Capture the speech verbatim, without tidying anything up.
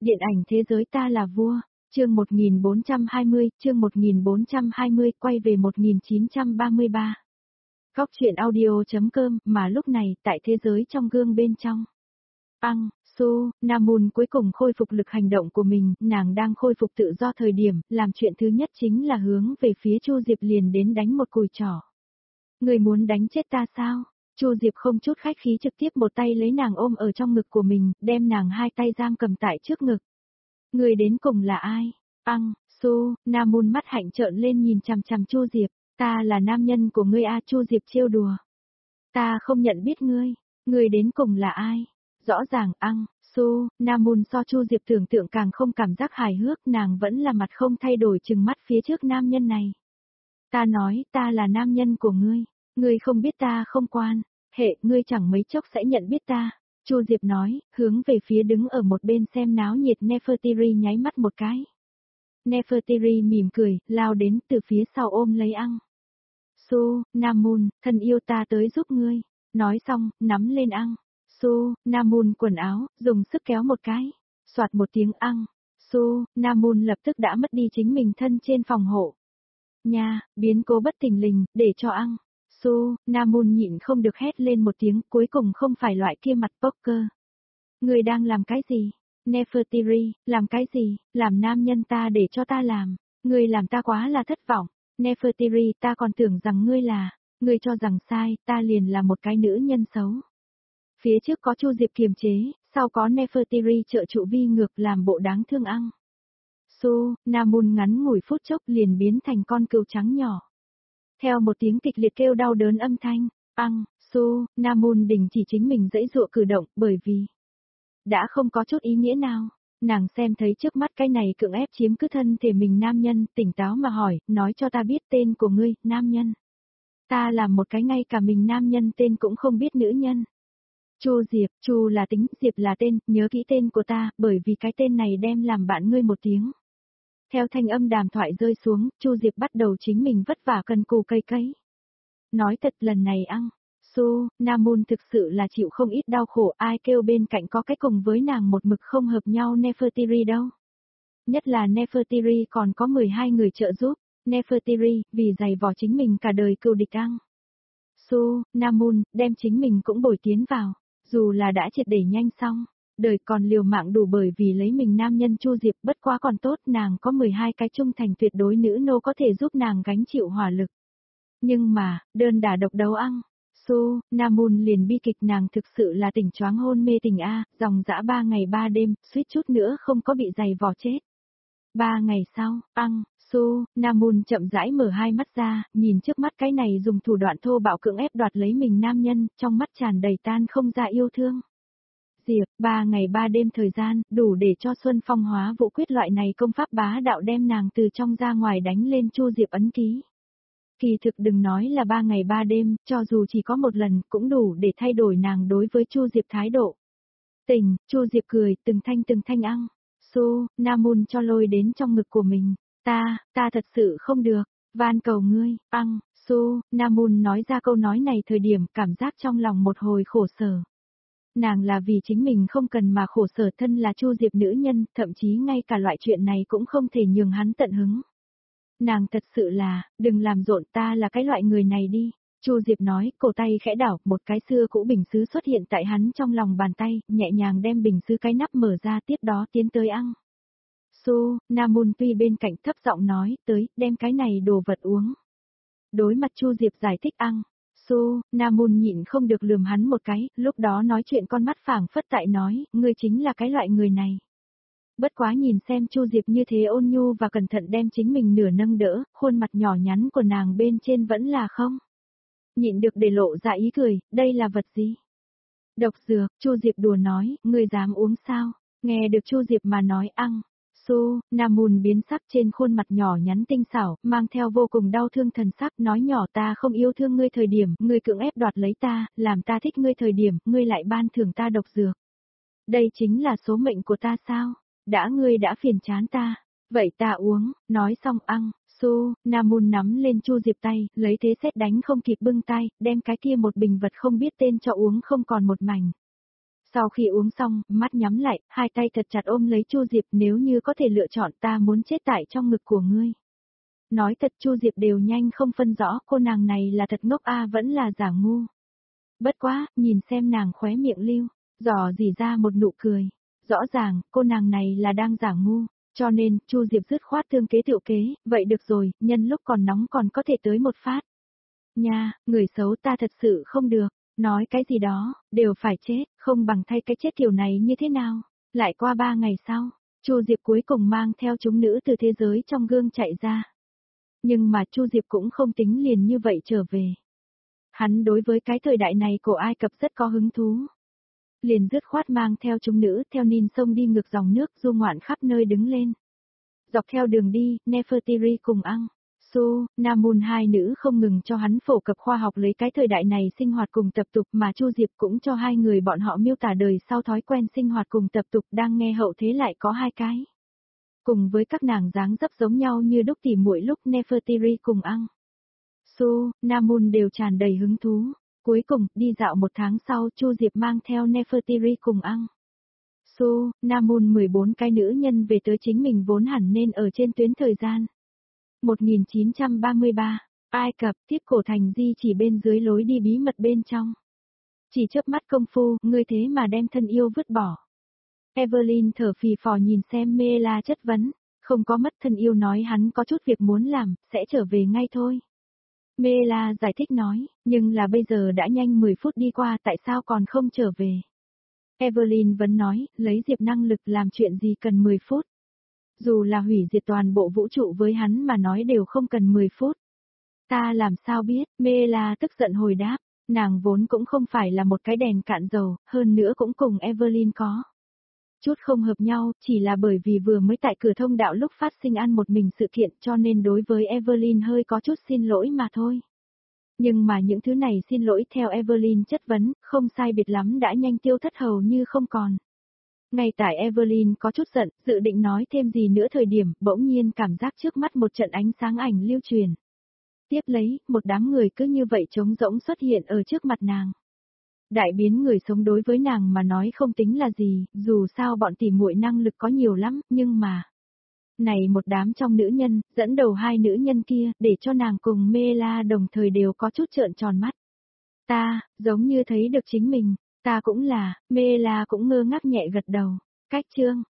Điện ảnh thế giới ta là vua, chương một nghìn bốn trăm hai mươi, chương một nghìn bốn trăm hai mươi quay về một nghìn chín trăm ba mươi ba. Góc truyện audio.com mà lúc này tại thế giới trong gương bên trong. Ang, Su, Namun cuối cùng khôi phục lực hành động của mình, nàng đang khôi phục tự do thời điểm, làm chuyện thứ nhất chính là hướng về phía Chu Diệp liền đến đánh một cùi trỏ. Người muốn đánh chết ta sao? Chu Diệp không chút khách khí trực tiếp một tay lấy nàng ôm ở trong ngực của mình, đem nàng hai tay giam cầm tại trước ngực. Người đến cùng là ai? Ang, Su, Namun mắt hạnh trợn lên nhìn chằm chằm Chu Diệp, ta là nam nhân của ngươi a. Chu Diệp trêu đùa. Ta không nhận biết ngươi, ngươi đến cùng là ai? Rõ ràng Ang, Su, Namun so Chu Diệp tưởng tượng càng không cảm giác hài hước, nàng vẫn là mặt không thay đổi trừng mắt phía trước nam nhân này. Ta nói ta là nam nhân của ngươi, ngươi không biết ta không quan, hệ ngươi chẳng mấy chốc sẽ nhận biết ta. Chu Diệp nói, hướng về phía đứng ở một bên xem náo nhiệt Nefertiti nháy mắt một cái. Nefertiti mỉm cười, lao đến từ phía sau ôm lấy Ang. Su, Namun, thân yêu ta tới giúp ngươi. Nói xong, nắm lên Ang. Su, Namun quần áo, dùng sức kéo một cái. Soạt một tiếng Ang. Su, Namun lập tức đã mất đi chính mình thân trên phòng hộ. Nha, biến cố bất thình lình, để cho Ang. Su, Namun nhịn không được hét lên một tiếng, cuối cùng không phải loại kia mặt poker. Người đang làm cái gì? Nefertiti, làm cái gì? Làm nam nhân ta để cho ta làm. Ngươi làm ta quá là thất vọng. Nefertiti, ta còn tưởng rằng ngươi là, ngươi cho rằng sai, ta liền là một cái nữ nhân xấu. Phía trước có Chu Diệp kiềm chế, sau có Nefertiti trợ trụ vi ngược làm bộ đáng thương Ang. Su, Namun ngắn ngủi phút chốc liền biến thành con cừu trắng nhỏ. Theo một tiếng kịch liệt kêu đau đớn âm thanh, Ang, Su, Namun đình chỉ chính mình giãy giụa cử động, bởi vì đã không có chút ý nghĩa nào. Nàng xem thấy trước mắt cái này cưỡng ép chiếm cứ thân thể mình nam nhân, tỉnh táo mà hỏi, nói cho ta biết tên của ngươi, nam nhân. Ta là một cái ngay cả mình nam nhân tên cũng không biết nữ nhân. Chu Diệp, Chu là tính, Diệp là tên, nhớ kỹ tên của ta, bởi vì cái tên này đem làm bạn ngươi một tiếng. Theo thanh âm đàm thoại rơi xuống, Chu Diệp bắt đầu chính mình vất vả cần cù cây cấy. Nói thật lần này Ang, Su, Namun thực sự là chịu không ít đau khổ, ai kêu bên cạnh có cái cùng với nàng một mực không hợp nhau Nefertiti đâu. Nhất là Nefertiti còn có mười hai người trợ giúp, Nefertiti vì giày vò chính mình cả đời cừu địch Ang. Su, Namun, đem chính mình cũng bồi tiến vào, dù là đã triệt để nhanh xong. Đời còn liều mạng đủ bởi vì lấy mình nam nhân Chu Diệp, bất quá còn tốt nàng có mười hai cái trung thành tuyệt đối nữ nô có thể giúp nàng gánh chịu hỏa lực. Nhưng mà, đơn đả độc đấu Ang, Su, Namun liền bi kịch nàng thực sự là tỉnh choáng hôn mê tình A, dòng dã ba ngày ba đêm, suýt chút nữa không có bị giày vò chết. Ba ngày sau, Ang, Su, Namun chậm rãi mở hai mắt ra, nhìn trước mắt cái này dùng thủ đoạn thô bạo cưỡng ép đoạt lấy mình nam nhân, trong mắt tràn đầy tan không ra yêu thương. Diệp, ba ngày ba đêm thời gian, đủ để cho Xuân Phong hóa vũ quyết loại này công pháp bá đạo đem nàng từ trong ra ngoài đánh lên Chu Diệp ấn ký. Kỳ thực đừng nói là ba ngày ba đêm, cho dù chỉ có một lần, cũng đủ để thay đổi nàng đối với Chu Diệp thái độ. Tình, Chu Diệp cười, từng thanh từng thanh Ang, Su, Namun cho lôi đến trong ngực của mình. Ta, ta thật sự không được, van cầu ngươi, Ang, Su, Namun nói ra câu nói này thời điểm cảm giác trong lòng một hồi khổ sở. Nàng là vì chính mình không cần mà khổ sở, thân là Chu Diệp nữ nhân, thậm chí ngay cả loại chuyện này cũng không thể nhường hắn tận hứng. Nàng thật sự là, đừng làm rộn, ta là cái loại người này đi. Chu Diệp nói, cổ tay khẽ đảo, một cái xưa cũ bình sứ xuất hiện tại hắn trong lòng bàn tay, nhẹ nhàng đem bình sứ cái nắp mở ra, tiếp đó tiến tới Ang. Su, Namun tuy bên cạnh thấp giọng nói, tới, đem cái này đồ vật uống. Đối mặt Chu Diệp giải thích Ang, Su, Namun nhịn không được lườm hắn một cái, lúc đó nói chuyện con mắt phảng phất tại nói, ngươi chính là cái loại người này. Bất quá nhìn xem Chu Diệp như thế ôn nhu và cẩn thận đem chính mình nửa nâng đỡ, khuôn mặt nhỏ nhắn của nàng bên trên vẫn là không. Nhịn được để lộ ra ý cười, đây là vật gì? Độc dược, Chu Diệp đùa nói, ngươi dám uống sao? Nghe được Chu Diệp mà nói Ang, Su, Namun biến sắc trên khuôn mặt nhỏ nhắn tinh xảo, mang theo vô cùng đau thương thần sắc, nói nhỏ ta không yêu thương ngươi thời điểm, ngươi cưỡng ép đoạt lấy ta, làm ta thích ngươi thời điểm, ngươi lại ban thưởng ta độc dược. Đây chính là số mệnh của ta sao? Đã ngươi đã phiền chán ta, vậy ta uống, nói xong Ang, Su, Namun nắm lên Chu Diệp tay, lấy thế sét đánh không kịp bưng tay, đem cái kia một bình vật không biết tên cho uống không còn một mảnh. Sau khi uống xong, mắt nhắm lại, hai tay thật chặt ôm lấy Chu Diệp, nếu như có thể lựa chọn ta muốn chết tại trong ngực của ngươi. Nói thật Chu Diệp đều nhanh không phân rõ cô nàng này là thật ngốc a vẫn là giả ngu. Bất quá, nhìn xem nàng khóe miệng lưu, dò dỉ ra một nụ cười. Rõ ràng, cô nàng này là đang giả ngu, cho nên, Chu Diệp dứt khoát thương kế tựu kế, vậy được rồi, nhân lúc còn nóng còn có thể tới một phát. Nha, người xấu ta thật sự không được, nói cái gì đó, đều phải chết, không bằng thay cái chết kiểu này như thế nào. Lại qua ba ngày sau, Chu Diệp cuối cùng mang theo chúng nữ từ thế giới trong gương chạy ra. Nhưng mà Chu Diệp cũng không tính liền như vậy trở về. Hắn đối với cái thời đại này của Ai Cập rất có hứng thú. Liền dứt khoát mang theo chúng nữ theo Nin sông đi ngược dòng nước du ngoạn khắp nơi đứng lên. Dọc theo đường đi, Nefertiti cùng Ang, Su, Namun hai nữ không ngừng cho hắn phổ cập khoa học lấy cái thời đại này sinh hoạt cùng tập tục mà Chu Diệp cũng cho hai người bọn họ miêu tả đời sau thói quen sinh hoạt cùng tập tục đang nghe hậu thế lại có hai cái. Cùng với các nàng dáng dấp giống nhau như đúc tỉ muội lúc Nefertiti cùng Ang, Su, Namun đều tràn đầy hứng thú. Cuối cùng, đi dạo một tháng sau Chu Diệp mang theo Nefertiti cùng Ang, Su, Namun mười bốn cái nữ nhân về tới chính mình vốn hẳn nên ở trên tuyến thời gian. một nghìn chín trăm ba mươi ba, Ai Cập tiếp cổ thành di chỉ bên dưới lối đi bí mật bên trong. Chỉ chớp mắt công phu, ngươi thế mà đem thân yêu vứt bỏ. Evelyn thở phì phò nhìn xem Mela chất vấn, không có mất thân yêu nói hắn có chút việc muốn làm, sẽ trở về ngay thôi. Mela giải thích nói, nhưng là bây giờ đã nhanh mười phút đi qua tại sao còn không trở về. Evelyn vẫn nói, lấy Diệp năng lực làm chuyện gì cần mười phút. Dù là hủy diệt toàn bộ vũ trụ với hắn mà nói đều không cần mười phút. Ta làm sao biết, Mela tức giận hồi đáp, nàng vốn cũng không phải là một cái đèn cạn dầu, hơn nữa cũng cùng Evelyn có chút không hợp nhau, chỉ là bởi vì vừa mới tại cửa thông đạo lúc phát sinh ăn một mình sự kiện cho nên đối với Evelyn hơi có chút xin lỗi mà thôi. Nhưng mà những thứ này xin lỗi theo Evelyn chất vấn, không sai biệt lắm đã nhanh tiêu thất hầu như không còn. Ngay tại Evelyn có chút giận, dự định nói thêm gì nữa thời điểm, bỗng nhiên cảm giác trước mắt một trận ánh sáng ảnh lưu truyền. Tiếp lấy, một đám người cứ như vậy trống rỗng xuất hiện ở trước mặt nàng. Đại biến người sống đối với nàng mà nói không tính là gì, dù sao bọn tỉ muội năng lực có nhiều lắm, nhưng mà... Này một đám trong nữ nhân, dẫn đầu hai nữ nhân kia, để cho nàng cùng Mela đồng thời đều có chút trợn tròn mắt. Ta, giống như thấy được chính mình, ta cũng là, Mela cũng ngơ ngác nhẹ gật đầu. Cách chương,